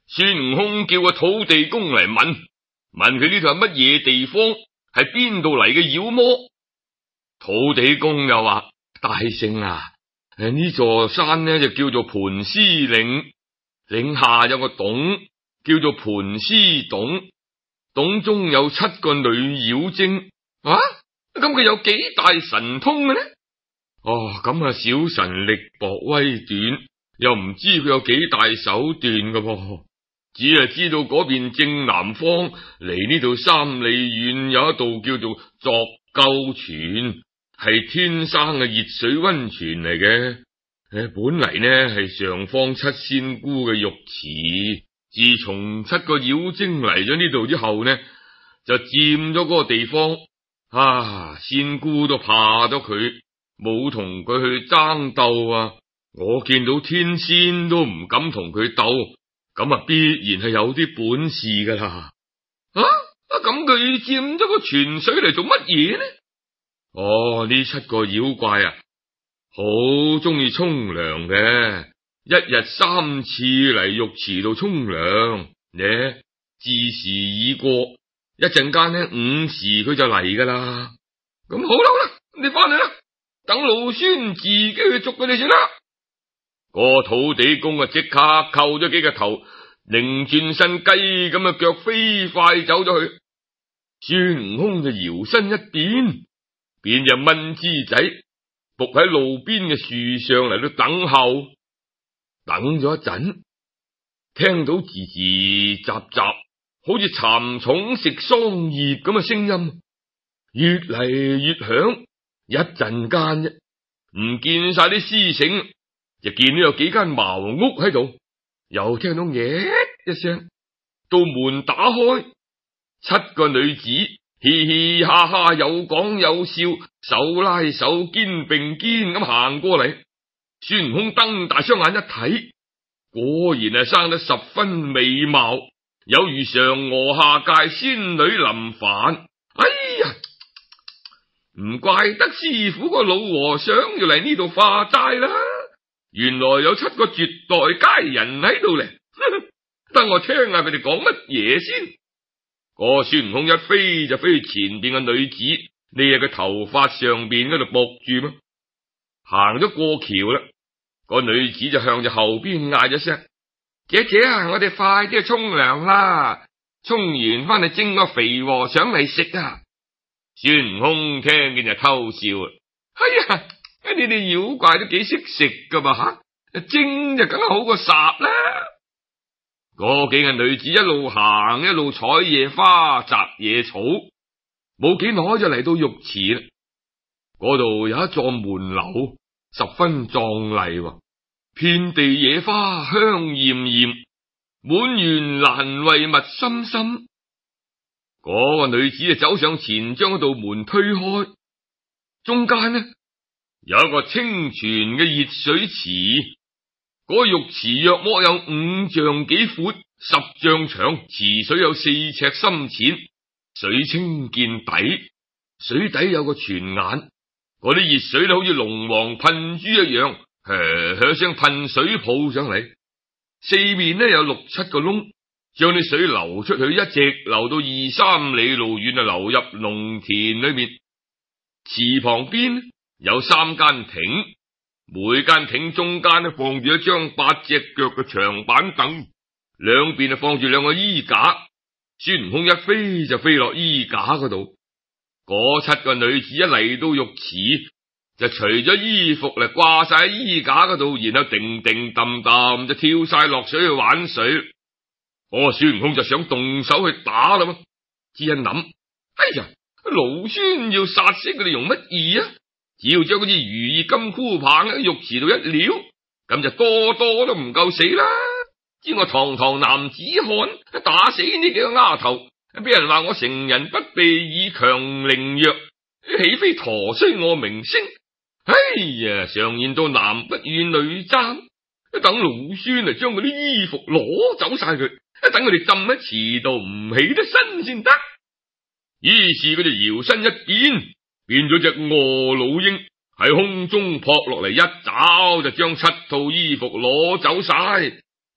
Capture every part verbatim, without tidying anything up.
孫悟空叫個土地公嚟問，問佢呢度係乜嘢地方，係邊度嚟嘅妖魔。土地公又話：大聖啊，誒呢座山呢就叫做盤絲嶺，嶺下有個洞叫做盤絲洞，洞中有七個女妖精。啊，咁佢有幾大神通嘅呢？哦，咁啊小神力薄威短，又唔知佢有幾大手段嘅噃。只係知道嗰邊正南方離呢度三里遠有一道叫做鑿鳩泉，係天生嘅熱水溫泉嚟嘅。誒，本嚟呢係上方七仙姑嘅浴池，自從七個妖精嚟咗呢度之後呢，就佔咗嗰個地方。啊，仙姑都怕咗佢，冇同佢去爭鬥啊！我見到天仙都唔敢同佢鬥。咁啊，必然係有啲本事噶啦！啊啊，咁佢佔咗個泉水嚟做乜嘢呢？哦，呢七個妖怪啊，好中意沖涼嘅，一日三次嚟浴池度沖涼。呢子時已過，一陣間呢午時佢就嚟噶啦。咁好啦好啦，你翻嚟啦，等老孫自己去捉佢哋先啦。個土地公啊，即刻叩咗幾個頭，擰轉身雞咁嘅腳飛快走咗去。孫悟空就搖身一變，變隻蚊枝仔，伏喺路邊嘅樹上嚟到等候。等咗一陣，聽到吱吱雜雜，好似蠶蟲食桑葉咁嘅聲音，越嚟越響。一陣間啫，唔見晒啲屍繩。就見到有幾間茅屋喺度，又聽到嘢一聲，道門打開，七個女子嘻嘻哈哈，有講有笑，手拉手，肩並肩咁行過嚟。孫悟空瞪大雙眼一睇，果然係生得十分美貌，有如嫦娥下界，仙女臨凡。哎呀，唔怪得師傅個老和尚要嚟呢度化齋啦。原來有七個絕代佳人喺度嚟，等我聽下佢哋講乜嘢先。個孫悟空一飛就飛去前邊嘅女子，匿喺佢頭髮上邊嗰度搏住嘛。行咗過橋啦，個女子就向住後邊嗌咗聲：姐姐啊，我哋快啲去沖涼啦！沖完翻去蒸個肥和尚嚟食啊！孫悟空聽見就偷笑啊！哎呀！你哋妖怪都幾識食噶嘛吓，蒸就梗係好過烚啦。嗰幾個女子一路行一路採野花摘野草，冇幾耐就嚟到浴池啦。嗰度有一座門樓，十分壯麗，遍地野花香艷艷，滿園蘭惠蜜深深。嗰個女子就走上前，將嗰道門推開，中間呢，有一個清泉嘅熱水池，嗰浴池約莫有五丈幾闊，十丈長，池水有四尺深淺，水清見底，水底有個泉眼，嗰啲熱水咧好似龍王噴珠一樣，噓噓聲噴水泡上嚟，四面呢有六七個窿，將啲水流出去，一直流到二三里路遠啊，流入農田裏面。池旁邊有三間亭，每間亭中間呢放住一張八隻腳嘅長板凳，兩邊啊放住兩個衣架。孫悟空一飛就飛落衣架嗰度，嗰七個女子一嚟到浴池，就除咗衣服嚟掛晒喺衣架嗰度，然後定定揼揼就跳晒落水去玩水。我孫悟空就想動手去打啦嘛，只一諗，哎呀，老孫要殺死佢哋用乜嘢啊？只要將嗰支如意金箍棒喺浴池度一撩，咁就多多都唔夠死啦。知我堂堂男子漢，打死呢幾個丫頭，俾人話我成人不備以強凌弱，豈非陀衰我名聲？哎呀，常言道男不與女爭，等老孫嚟將嗰啲衣服攞走晒佢，等佢哋浸喺池度唔起得身先得。於是佢就搖身一變，變咗隻餓老鷹，喺空中撲落嚟，一爪就將七套衣服攞走晒，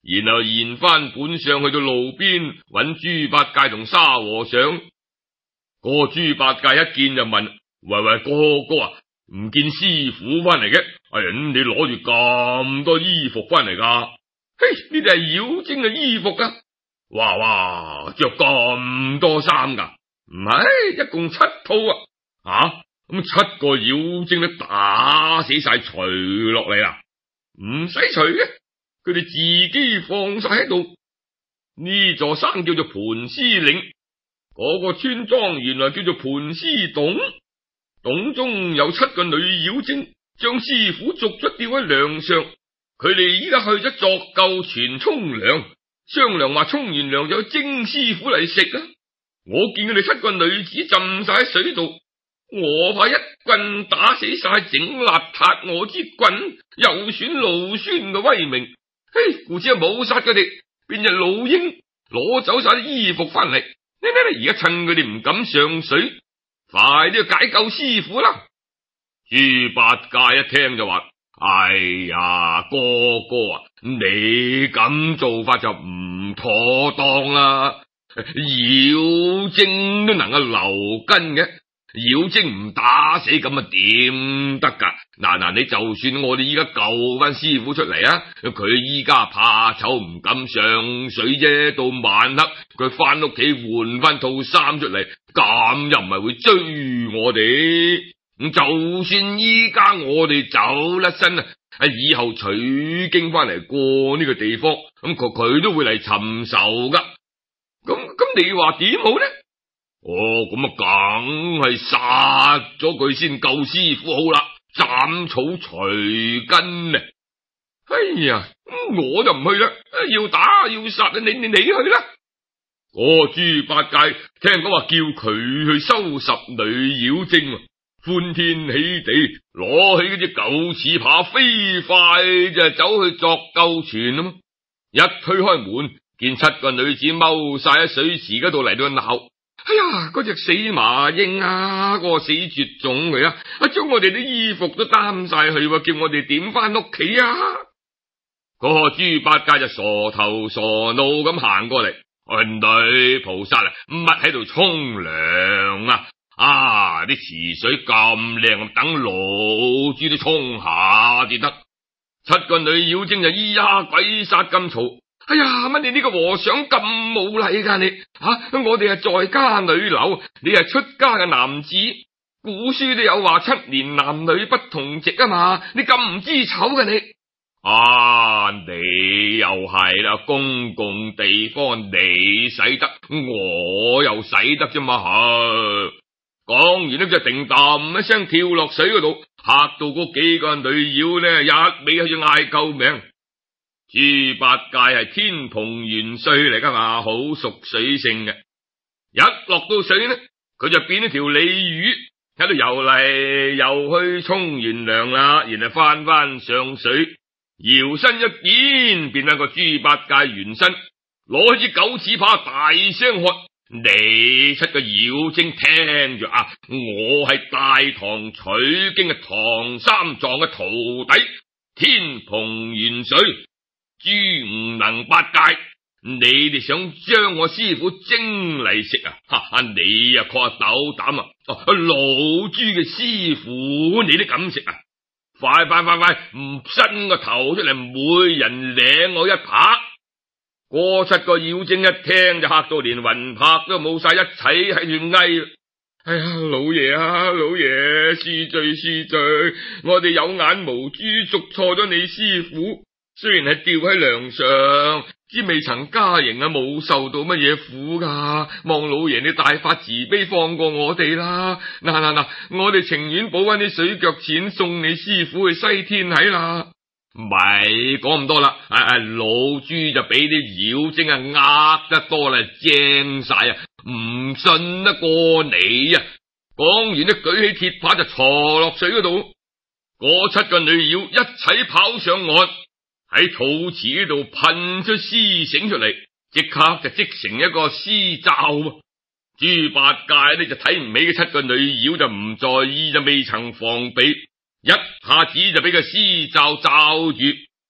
然後現翻本相去到路邊揾豬八戒同沙和尚。個豬八戒一見就問：喂喂，哥哥啊，唔見師傅翻嚟嘅？哎呀，你攞住咁多衣服翻嚟噶？嘿，呢啲係妖精嘅衣服啊！哇哇，着咁多衫噶？唔係，一共七套啊！啊，咁七個妖精都打死晒，除落嚟啦，唔使除嘅，佢哋自己放晒喺度。呢座山叫做盤絲嶺，嗰個村莊原來叫做盤絲洞，洞中有七個女妖精，將師傅逐出吊喺梁上。佢哋依家去咗作舊泉沖涼，商量話沖完涼就有蒸師傅嚟食啊！我見佢哋七個女子浸晒喺水度，我怕一棍打死晒，整邋遢我支棍，又損老孫嘅威名。嘿，故此冇殺佢哋，變隻老鷹攞走晒啲衣服翻嚟。呢呢，而家趁佢哋唔敢上水，快啲去解救師傅啦！豬八戒一聽就話：哎呀，哥哥啊，你咁做法就唔妥當啦！妖精都能夠留根嘅，妖精唔打死咁啊點得噶？嗱嗱，你就算我哋依家救翻師傅出嚟啊，佢依家怕醜唔敢上水啫，到晚黑佢翻屋企換翻套衫出嚟，咁又唔係會追我哋？咁就算依家我哋走甩身啊，以後取經翻嚟過呢個地方，咁佢佢都會嚟尋仇噶。咁咁你話點好呢？哦，咁啊，梗係殺咗佢先救師傅好啦，斬草除根呢。哎呀，我就唔去啦，要打要殺，你你你去啦。個豬八戒聽講話叫佢去收拾女妖精，歡天喜地攞起嗰隻狗翅膀，飛快就走去作救泉啊嘛！一推開門，見七個女子踎晒喺水池嗰度嚟到鬧。哎呀，嗰隻死麻鷹啊，嗰個死絕種嚟啊！啊，將我哋啲衣服都擔晒去，叫我哋點翻屋企啊！嗰個豬八戒就傻頭傻腦咁行過嚟，女菩薩啊，乜喺度沖涼啊？啊，啲池水咁靚，等老豬都沖下至得。七個女妖精就咿呀鬼殺咁嘈。哎呀，乜你呢個和尚咁冇禮噶你啊？我哋係在家女流，你係出家嘅男子，古書都有話七年男女不同席啊嘛，你咁唔知醜嘅你啊？你又係啦，公共地方你使得，我又使得啫嘛。講完呢就定噹一聲跳落水嗰度，嚇到嗰幾個女妖呢一味喺度嗌救命。豬八戒係天蓬元帥嚟噶嘛，好熟水性嘅。一落到水呢，佢就變咗條鯉魚喺度游嚟游去，沖完涼啦，然後翻翻上水，搖身一變變翻個豬八戒原身，攞起支狗翅膀大聲喝：你七個妖精聽住啊！我係大唐取經嘅唐三藏嘅徒弟，天蓬元帥。豬唔能八戒，你哋想將我師傅蒸嚟食啊？哈哈，你啊確係斗膽啊！老豬嘅師傅你都敢食啊？快快快快，唔伸個頭出嚟，每人領我一拍！嗰七個妖精一聽就嚇到連魂魄都冇晒，一齊喺度嗌。哎呀，老爺啊，老爺，恕罪恕罪，我哋有眼無珠，捉錯咗你師傅。雖然係吊喺梁上，只未曾加刑啊，冇受到乜嘢苦噶。望老爺你大發慈悲，放過我哋啦！嗱嗱嗱，我哋情願補翻啲水腳錢，送你師傅去西天喺啦。咪講咁多啦，啊啊，老豬就俾啲妖精啊呃得多啦，精晒啊，唔信得過你啊！講完呢，舉起鐵耙就坐落水嗰度，嗰七個女妖一齊跑上岸。喺肚臍嗰度噴出絲繩出嚟，即刻就織成一個絲罩。豬八戒呢就睇唔起嘅七個女妖，就唔在意，就未曾防備，一下子就俾個絲罩罩住。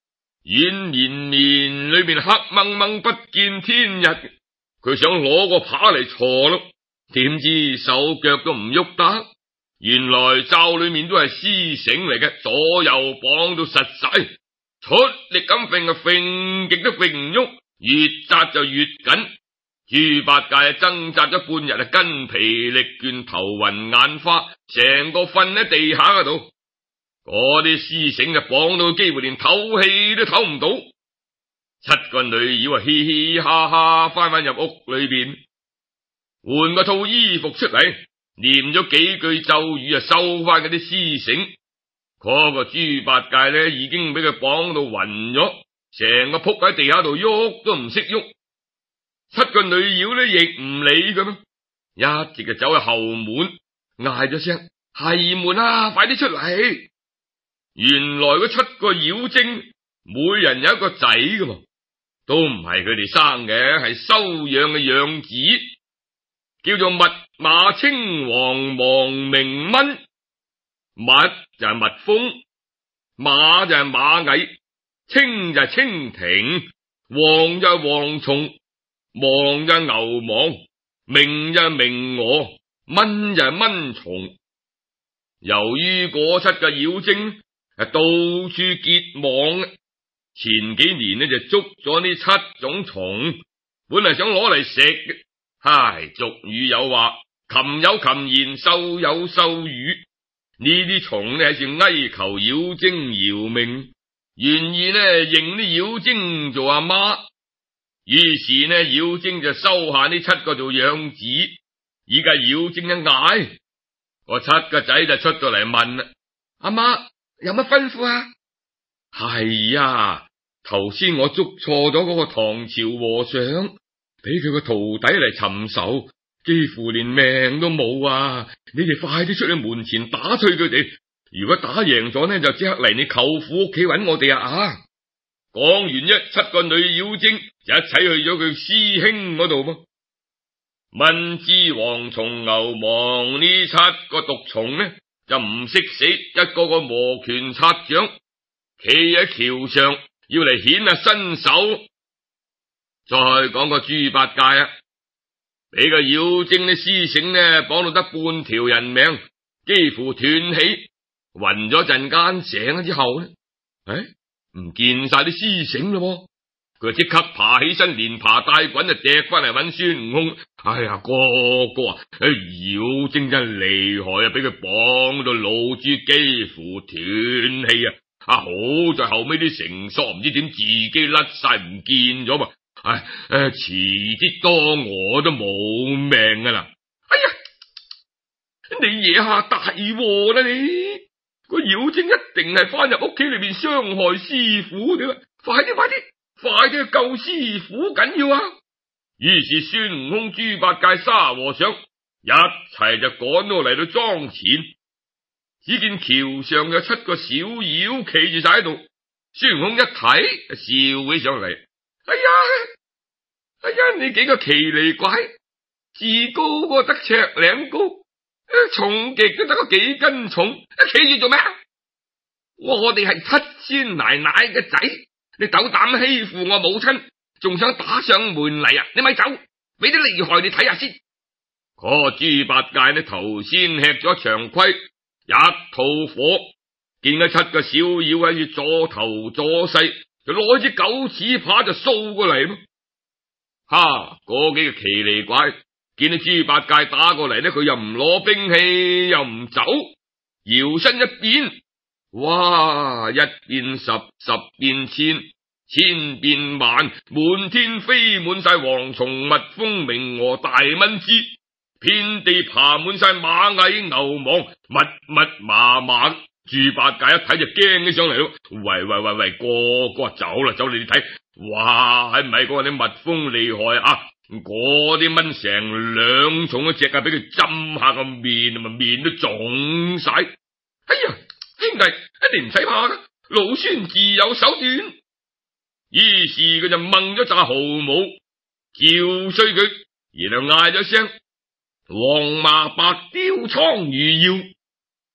軟綿綿裏面黑掹掹不見天日，佢想攞個耙嚟鋤咯，點知手腳都唔喐得。原來罩裏面都係絲繩嚟嘅，左右綁到實晒，出力咁揈啊揈極都揈唔喐，越紮就越緊。豬八戒掙扎咗半日啊，筋疲力倦，頭暈眼花，成個瞓喺地下嗰度。嗰啲絲繩就綁到幾乎連唞氣都唞唔到。七個女妖啊，嘻嘻哈哈翻返入屋裏邊，換個套衣服出嚟，念咗幾句咒語啊，收翻嗰啲絲繩。嗰個豬八戒呢，已經俾佢綁到暈咗，成個仆喺地下度喐都唔識喐。七個女妖呢，亦唔理佢咯，一直就走去後門，嗌咗聲係門啊，快啲出嚟！原來嗰七個妖精每人有一個仔噶嘛，都唔係佢哋生嘅，係收養嘅養子，叫做蜜馬青黃亡明蚊。蜜就係蜜蜂，馬就係螞蟻，青就係蜻蜓，黃就係蝗蟲，亡就係牛虻，明就係明蛾，蚊就係蚊蟲。由於嗰七個妖精係到處結網，前幾年呢就捉咗呢七種蟲，本嚟想攞嚟食嘅。唉，俗語有話，禽有禽言，獸有獸語。呢啲蟲呢係算哀求妖精饒命，願意呢認啲妖精做阿媽。於是呢妖精就收下呢七個做養子。依家妖精一嗌，個七個仔就出到嚟問啦：阿媽有乜吩咐啊？係呀，頭先我捉錯咗嗰個唐朝和尚，俾佢個徒弟嚟尋仇，幾乎連命都冇啊！你哋快啲出去門前打退佢哋，如果打贏咗呢，就即刻嚟你舅父屋企揾我哋啊！啊！講完一七個女妖精就一齊去咗佢師兄嗰度噃。蚊子蝗蟲牛虻呢七個毒蟲呢就唔識死，一個個摩拳擦掌，企喺橋上要嚟顯下身手。再講個豬八戒啊，俾個妖精啲絲繩呢綁到得半條人命，幾乎斷氣，暈咗陣間醒咗之後呢，誒唔見晒啲絲繩咯，佢即刻爬起身，連爬帶滾就趯翻嚟揾孫悟空。哎呀，哥哥啊，妖精真係厲害啊，俾佢綁到老豬幾乎斷氣啊！啊，好在後尾啲繩索唔知點自己甩晒唔見咗嘛。唉，誒，遲啲多我都冇命噶啦！哎呀，你惹下大禍啦你！個妖精一定係翻入屋企裏邊傷害師傅嘅，快啲快啲快啲去救師傅緊要啊！於是孫悟空、豬八戒、沙和尚一齊就趕到嚟到莊前，只見橋上有七個小妖企住晒喺度。孫悟空一睇笑起上嚟，哎呀哎呀，你幾個奇離怪，自高嗰個得尺兩高，重極都得個幾斤重，企住做咩？我哋係七孫奶奶嘅仔，你斗膽欺負我母親，仲想打上門嚟啊！你咪走，俾啲厲害你睇下先。嗰個豬八戒呢頭先吃咗場虧，一肚火，見咗七個小妖喺住左頭左勢，就攞支狗屎耙就掃過嚟咯。哈！嗰幾個奇離怪見到豬八戒打過嚟呢，佢又唔攞兵器，又唔走，搖身一變，哇！一變十，十變千，千變萬，滿天飛滿晒蝗蟲、蜜蜂、明蛾、大蚊子，遍地爬滿晒螞蟻、牛虻，密密麻麻。豬八戒一睇就驚起上嚟咯！喂喂喂喂，哥哥走啦走，你哋睇，哇，係唔係嗰啲蜜蜂厲害啊？嗰啲蚊成兩重一隻啊，俾佢針下個面，咪面都腫晒。哎呀，兄弟，你唔使怕噶，老孫自有手段。於是佢就掹咗紮毫毛，叫衰佢，然後嗌咗聲黃麻白貂蒼魚妖。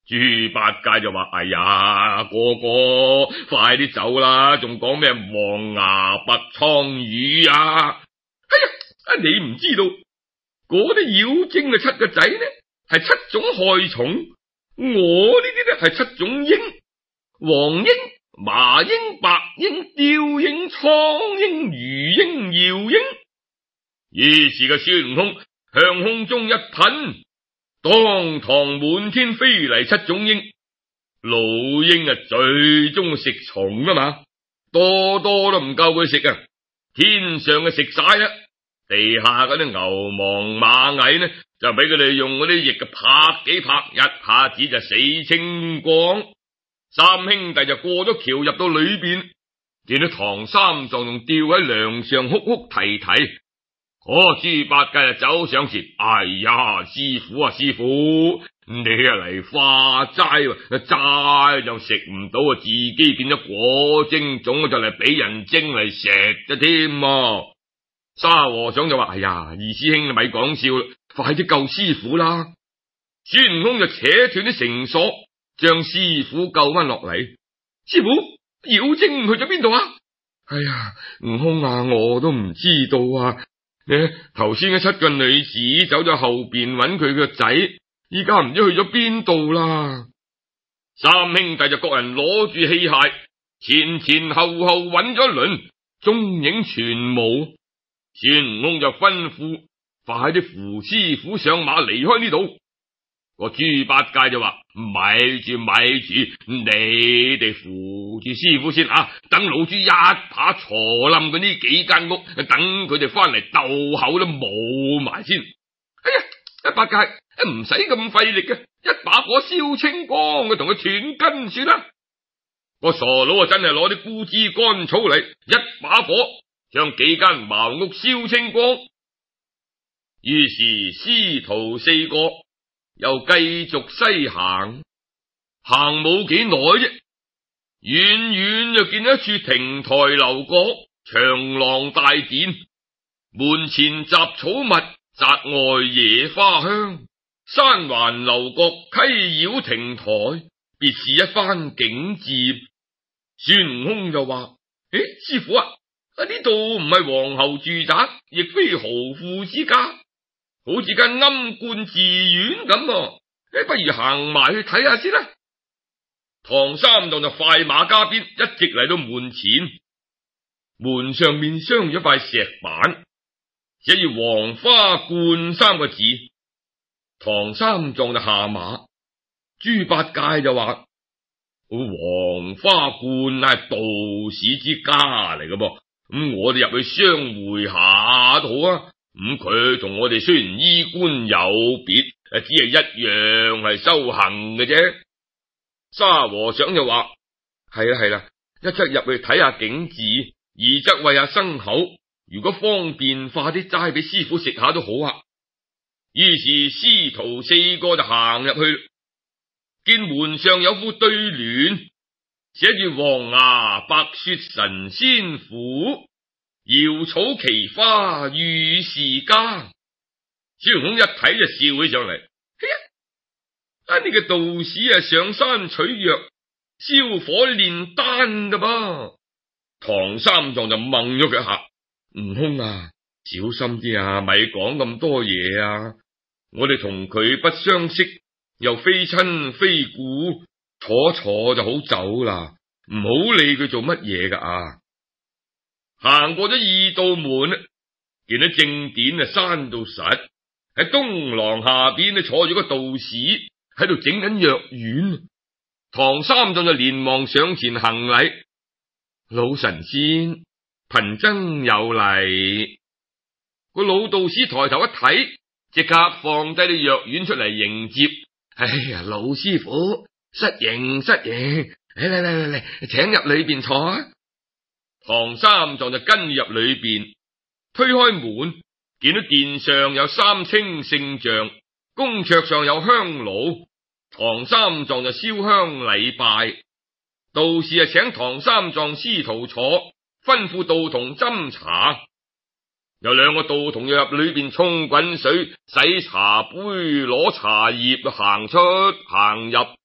豬八戒就話：哎呀，哥哥，快啲走啦，仲講咩黃牙白蒼魚啊？哎呀，你唔知道嗰啲妖精嘅七個仔呢，係七種害蟲，我呢啲呢係七種鷹，黃鷹、麻鷹、白鷹、雕鷹、蒼鷹、魚鷹、妖鷹。於是個孫悟空向空中一噴，當堂滿天飛嚟七種鷹。老鷹啊最中意食蟲啊嘛，多多都唔夠佢食啊，天上嘅食晒啦，地下嗰啲牛虻螞蟻呢就俾佢哋用嗰啲翼嘅拍幾拍，一下子就死清光。三兄弟就過咗橋入到裏邊，見到唐三藏仲吊喺梁上哭哭啼啼。哦，豬八戒就走上前，哎呀，師傅啊，師傅，你啊嚟化齋，齋就食唔到啊，自己變咗果精種就嚟俾人蒸嚟食咗添。沙和尚就話：哎呀，二師兄你咪講笑啦，快啲救師傅啦！孫悟空就扯斷啲繩索，將師傅救翻落嚟。師傅，妖精去咗邊度啊？哎呀，悟空啊，我都唔知道啊。誒，頭先嘅七個女子走咗後邊揾佢個仔，依家唔知去咗邊度啦。三兄弟就各人攞住器械，前前後後揾咗一輪，蹤影全無。孫悟空就吩咐快啲扶師傅上馬離開呢度。個豬八戒就話：咪住咪住，你哋扶住師傅先啊！等老豬一把鋤冧佢呢幾間屋，等佢哋翻嚟鬥口都冇埋先。哎呀，八戒唔使咁費力嘅，一把火燒清光，佢同佢斷根算啦。個傻佬啊，真係攞啲枯枝乾草嚟，一把火將幾間茅屋燒清光。於是師徒四個又繼續西行，行冇幾耐啫，遠遠就見到一處亭台樓閣、長廊大殿，門前雜草密，宅外野花香，山環樓閣，溪繞亭台，別是一番景致。孫悟空就話：誒，師傅啊，呢度唔係皇后住宅，亦非豪富之家，好似間庵觀寺院咁，誒，不如行埋去睇下先啦。唐三藏就快馬加鞭，一直嚟到門前，門上面鑲咗塊石板，寫住黃花觀三個字。唐三藏就下馬，豬八戒就話：黃花觀係道士之家嚟嘅噃，咁我哋入去相會下都好啊。咁佢同我哋雖然衣冠有別，誒，只係一樣係修行嘅啫。沙和尚就話：係啦係啦，一則入去睇下景致，二則餵下牲口，如果方便化啲齋俾師傅食下都好啊。於是師徒四個就行入去，見門上有副對聯，寫住黃牙白雪神仙府，瑤草奇花遇是家。孫悟空一睇就笑起上嚟，嘿呀！啊，呢個道士啊，上山取藥燒火煉丹噶噃。唐三藏就掹咗佢一下：悟空啊，小心啲啊，咪講咁多嘢啊！我哋同佢不相識，又非親非故，坐坐就好走啦，唔好理佢做乜嘢噶啊！行過咗二道門，見到正殿啊閂到實，喺東廊下邊咧坐住個道士喺度整緊藥丸。唐三藏就連忙上前行禮：老神仙，貧僧有禮。個老道士抬頭一睇，即刻放低啲藥丸出嚟迎接。哎呀，老師傅，失迎失迎，嚟嚟嚟嚟嚟，請入裏邊坐啊！唐三藏就跟入裏邊，推開門，見到殿上有三清聖像，供桌上有香爐。唐三藏就燒香禮拜，道士啊請唐三藏師徒坐，吩咐道童斟茶。有兩個道童要入裏邊沖滾水、洗茶杯、攞茶葉，行出行入，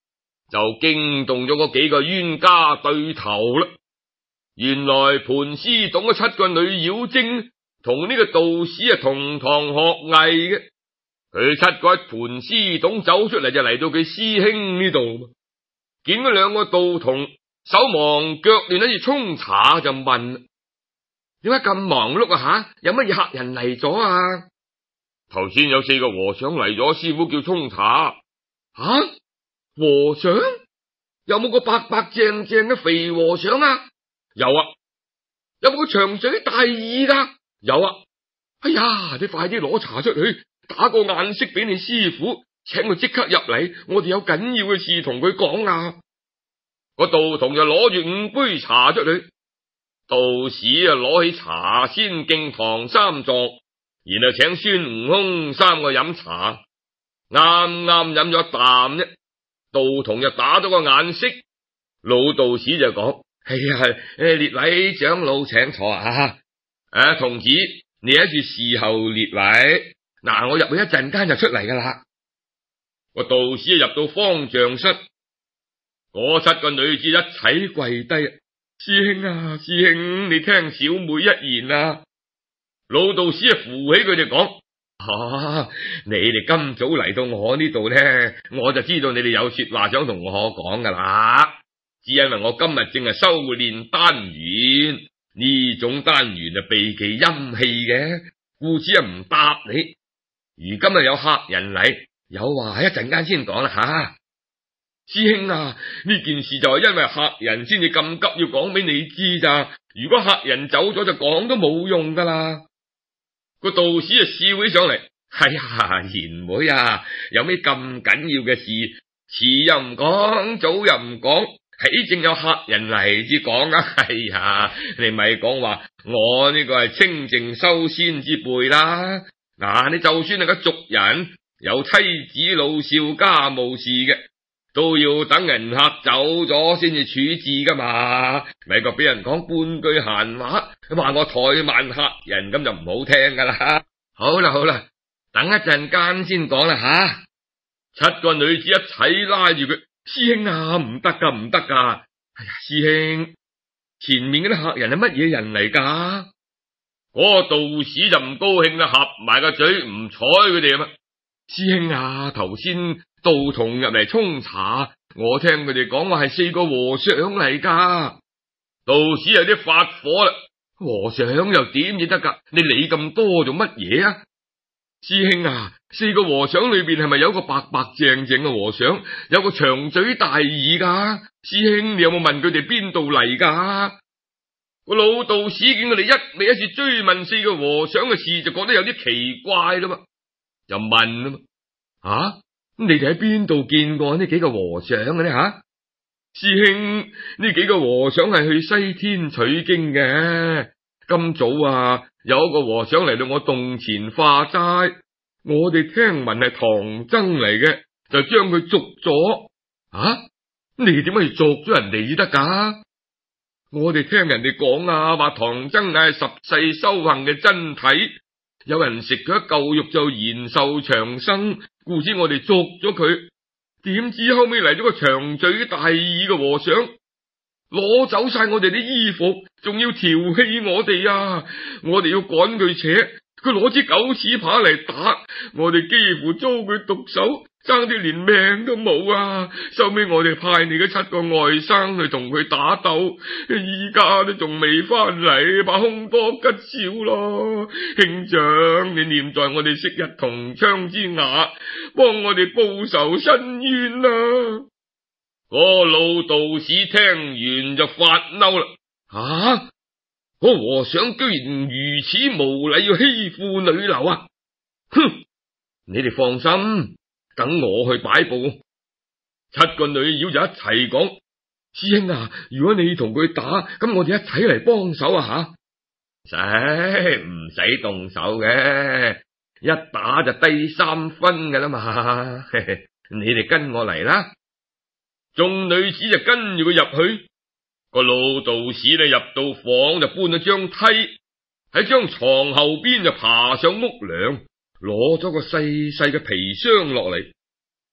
就驚動咗嗰幾個冤家對頭啦。原來盤絲洞嘅七個女妖精同呢個道士啊同堂學藝嘅，佢七個喺盤絲洞走出嚟就嚟到佢師兄呢度，見嗰兩個道童手忙腳亂喺度沖茶，就問：點解咁忙碌啊？吓，有乜嘢客人嚟咗啊？頭先有四個和尚嚟咗，師傅叫沖茶。吓、啊，和尚？有冇個白白淨淨嘅肥和尚啊？有啊。有冇個長嘴大耳噶？有啊。哎呀，你快啲攞茶出去，打個眼色俾你師傅，請佢即刻入嚟，我哋有緊要嘅事同佢講啊。個道童就攞住五杯茶出去，道士啊攞起茶先敬唐三藏，然後請孫悟空三個飲茶，啱啱飲咗一啖啫，道童就打咗個眼色，老道士就講：哎呀，誒，列位長老請坐啊！誒，童子你喺住侍候列位，嗱，我入去一陣間就出嚟噶啦。個道士入到方丈室，嗰七個女子一齊跪低：師兄啊，師兄，你聽小妹一言啊！老道士啊扶起佢哋講：啊，你哋今早嚟到我呢度咧，我就知道你哋有說話想同我講噶啦。只因為我今日正係修煉丹元，呢種丹元啊避其陰氣嘅，故此啊唔答你。如今啊有客人嚟，有話一陣間先講啦吓。師兄啊，呢件事就係因為客人先至咁急要講俾你知咋，如果客人走咗就講都冇用噶啦。個道士啊笑起上嚟：哎呀，賢妹啊，有咩咁緊要嘅事，遲又唔講，早又唔講，起正有客人嚟至講啊！哎呀，你咪講話我呢個係清淨修仙之輩啦。嗱，你就算係個族人，有妻子老少家務事嘅，都要等人客走咗先至處置噶嘛。咪個俾人講半句閒話，話我怠慢客人，咁就唔好聽噶啦。好啦好啦，等一陣間先講啦吓。七個女子一齊拉住佢：師兄啊，唔得噶唔得噶！哎呀，師兄，前面嗰啲客人係乜嘢人嚟噶？嗰個道士就唔高興啦，合埋個嘴唔睬佢哋啊嘛。師兄啊，頭先道童入嚟沖茶，我聽佢哋講話係四個和尚嚟噶。道士有啲發火啦：和尚又點至得噶？你理咁多做乜嘢啊？師兄啊，四個和尚裏邊係咪有個白白淨淨嘅和尚，有個長嘴大耳噶？師兄，你有冇問佢哋邊度嚟噶？個老道士見佢哋一味一次追問四個和尚嘅事，就覺得有啲奇怪啦嘛，就問啦嘛：啊，你哋喺邊度見過呢幾個和尚嘅呢？吓、啊，師兄，呢幾個和尚係去西天取經嘅。今早啊，有一個和尚嚟到我洞前化齋，我哋聽聞係唐僧嚟嘅，就將佢捉咗。啊，你點解捉咗人哋至得噶？我哋聽人哋講啊，話唐僧乃係十世修行嘅真體，有人食佢一嚿肉就延壽長生，故此我哋捉咗佢。點知後尾嚟咗個長嘴大耳嘅和尚，攞走晒我哋啲衣服，仲要調戲我哋啊！我哋要趕佢扯，佢攞支狗齒耙嚟打，我哋幾乎遭佢毒手，爭啲連命都冇啊！收尾我哋派你嘅七個外甥去同佢打鬥，依家都仲未翻嚟，把凶多吉少咯。兄長，你念在我哋昔日同窗之雅，幫我哋報仇申冤啊！個老道士聽完就發嬲啦！啊！個和尚居然如此無禮，要欺負女流啊！哼！你哋放心，等我去擺布。七個女妖就一齊講：師兄啊，如果你同佢打，咁我哋一齊嚟幫手啊吓！使唔使動手嘅？一打就低三分噶啦嘛！你哋跟我嚟啦！眾女子就跟住佢入去，個老道士呢入到房就搬咗張梯，喺張床後邊就爬上屋梁，攞咗個細細嘅皮箱落嚟。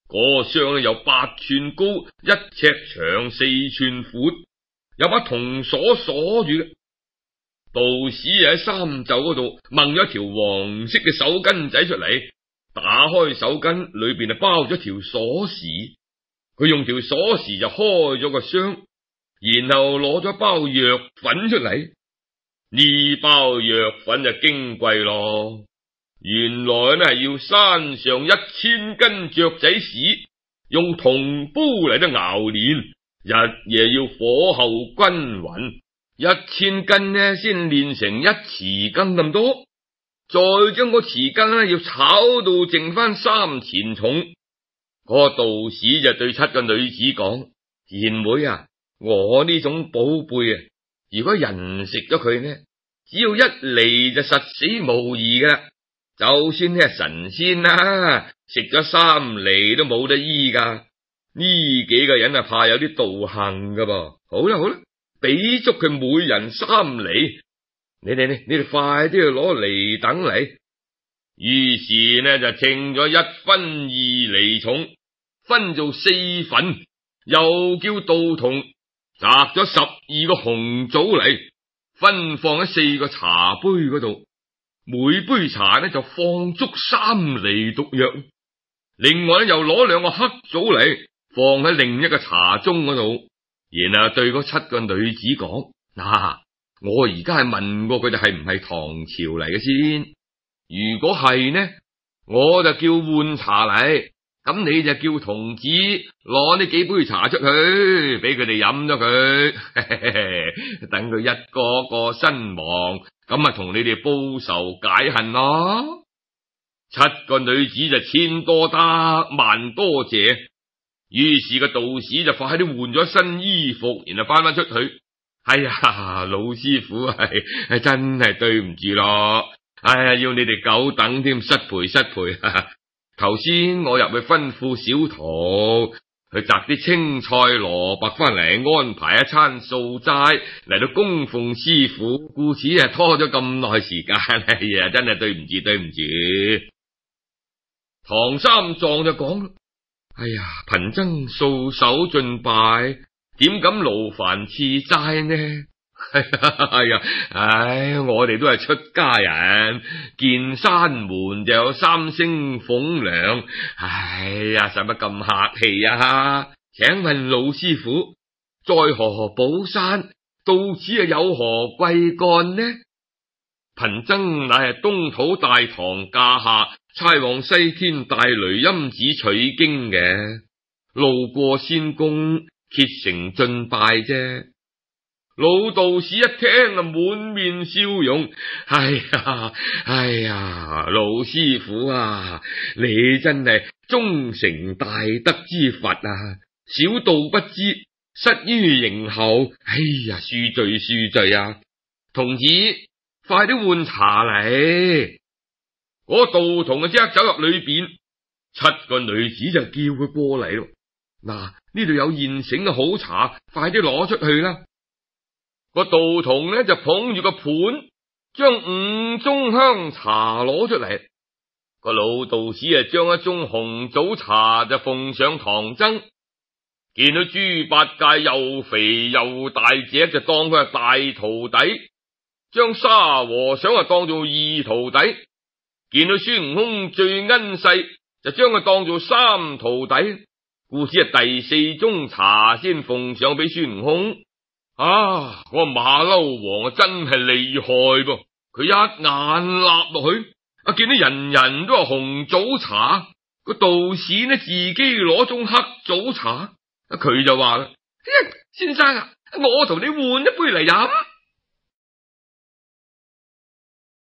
嗰箱有八寸高，一尺長，四寸闊，有把銅鎖鎖住嘅。道士喺衫袖嗰度掹咗條黃色嘅手巾仔出嚟，打開手巾，裏邊就包咗條鎖匙。佢用條鎖匙就開咗個箱，然後攞咗包藥粉出嚟。呢包藥粉就矜貴咯，原來呢係要山上一千斤雀仔屎，用銅煲嚟得熬煉，日夜要火候均勻，一千斤呢先煉成一匙羹咁多，再將個匙羹呢要炒到剩翻三錢重。個道士就對七個女子講：賢妹啊，我呢種寶貝啊，如果人食咗佢呢，只要一嚟就實死無疑噶啦。就算呢係神仙啦，食咗三嚟都冇得醫噶。呢幾個人啊，怕有啲道行噶噃。好啦好啦，俾足佢每人三嚟。你哋你你哋快啲去攞嚟等嚟。於是呢就稱咗一分二厘重，分做四份，又叫道童摘咗十二個紅棗嚟，分放喺四個茶杯嗰度，每杯茶呢就放足三厘毒藥。另外呢又攞兩個黑棗嚟，放喺另一個茶盅嗰度，然後對嗰七個女子講：嗱、啊，我而家係問過佢哋係唔係唐朝嚟嘅先。如果係呢，我就叫換茶嚟，咁你就叫童子攞呢幾杯茶出去，俾佢哋飲咗佢，等佢一個個身亡，咁啊同你哋報仇解恨咯。七個女子就千多得萬多謝，於是個道士就快啲換咗新衣服，然後翻返出去。哎呀，老師傅係係真係對唔住咯。哎呀，要你哋久等添，失陪失陪。頭先我入去吩咐小徒去摘啲青菜蘿蔔翻嚟，安排一餐素齋嚟到供奉師傅，故此啊拖咗咁耐時間。哎呀，真係對唔住對唔住。唐三藏就講：哎呀，貧僧素手進拜，點敢勞煩賜齋呢？哎呀，唉，我哋都係出家人，見山門就有三星奉糧。哎呀，使乜咁客氣啊？請問老師傅，在河寶山到此啊有何貴幹呢？貧僧乃係東土大唐駕下，差往西天大雷音寺取經嘅，路過仙宮，竭誠進拜啫。老道士一聽啊，滿面笑容。哎呀，哎呀，老師傅啊，你真係忠誠大德之佛啊！小道不知，失於迎候。哎呀，恕罪恕罪啊！童子，快啲換茶嚟。嗰道童啊，即刻走入裏邊，七個女子就叫佢過嚟咯。嗱，呢度有現成嘅好茶，快啲攞出去啦！個道童呢就捧住個盤，將五盅香茶攞出嚟。個老道士啊，將一盅紅棗茶就奉上唐僧。見到豬八戒又肥又大隻，就當佢係大徒弟；將沙和尚啊當做二徒弟。見到孫悟空最奀細，就將佢當做三徒弟。故此係第四盅茶先奉上俾孫悟空。啊！嗰個馬騮王啊，真係厲害噃！佢一眼立落去，啊見到人人都話紅棗茶，個道士呢自己攞盅黑棗茶，啊佢就話啦：先生啊，我同你換一杯嚟飲。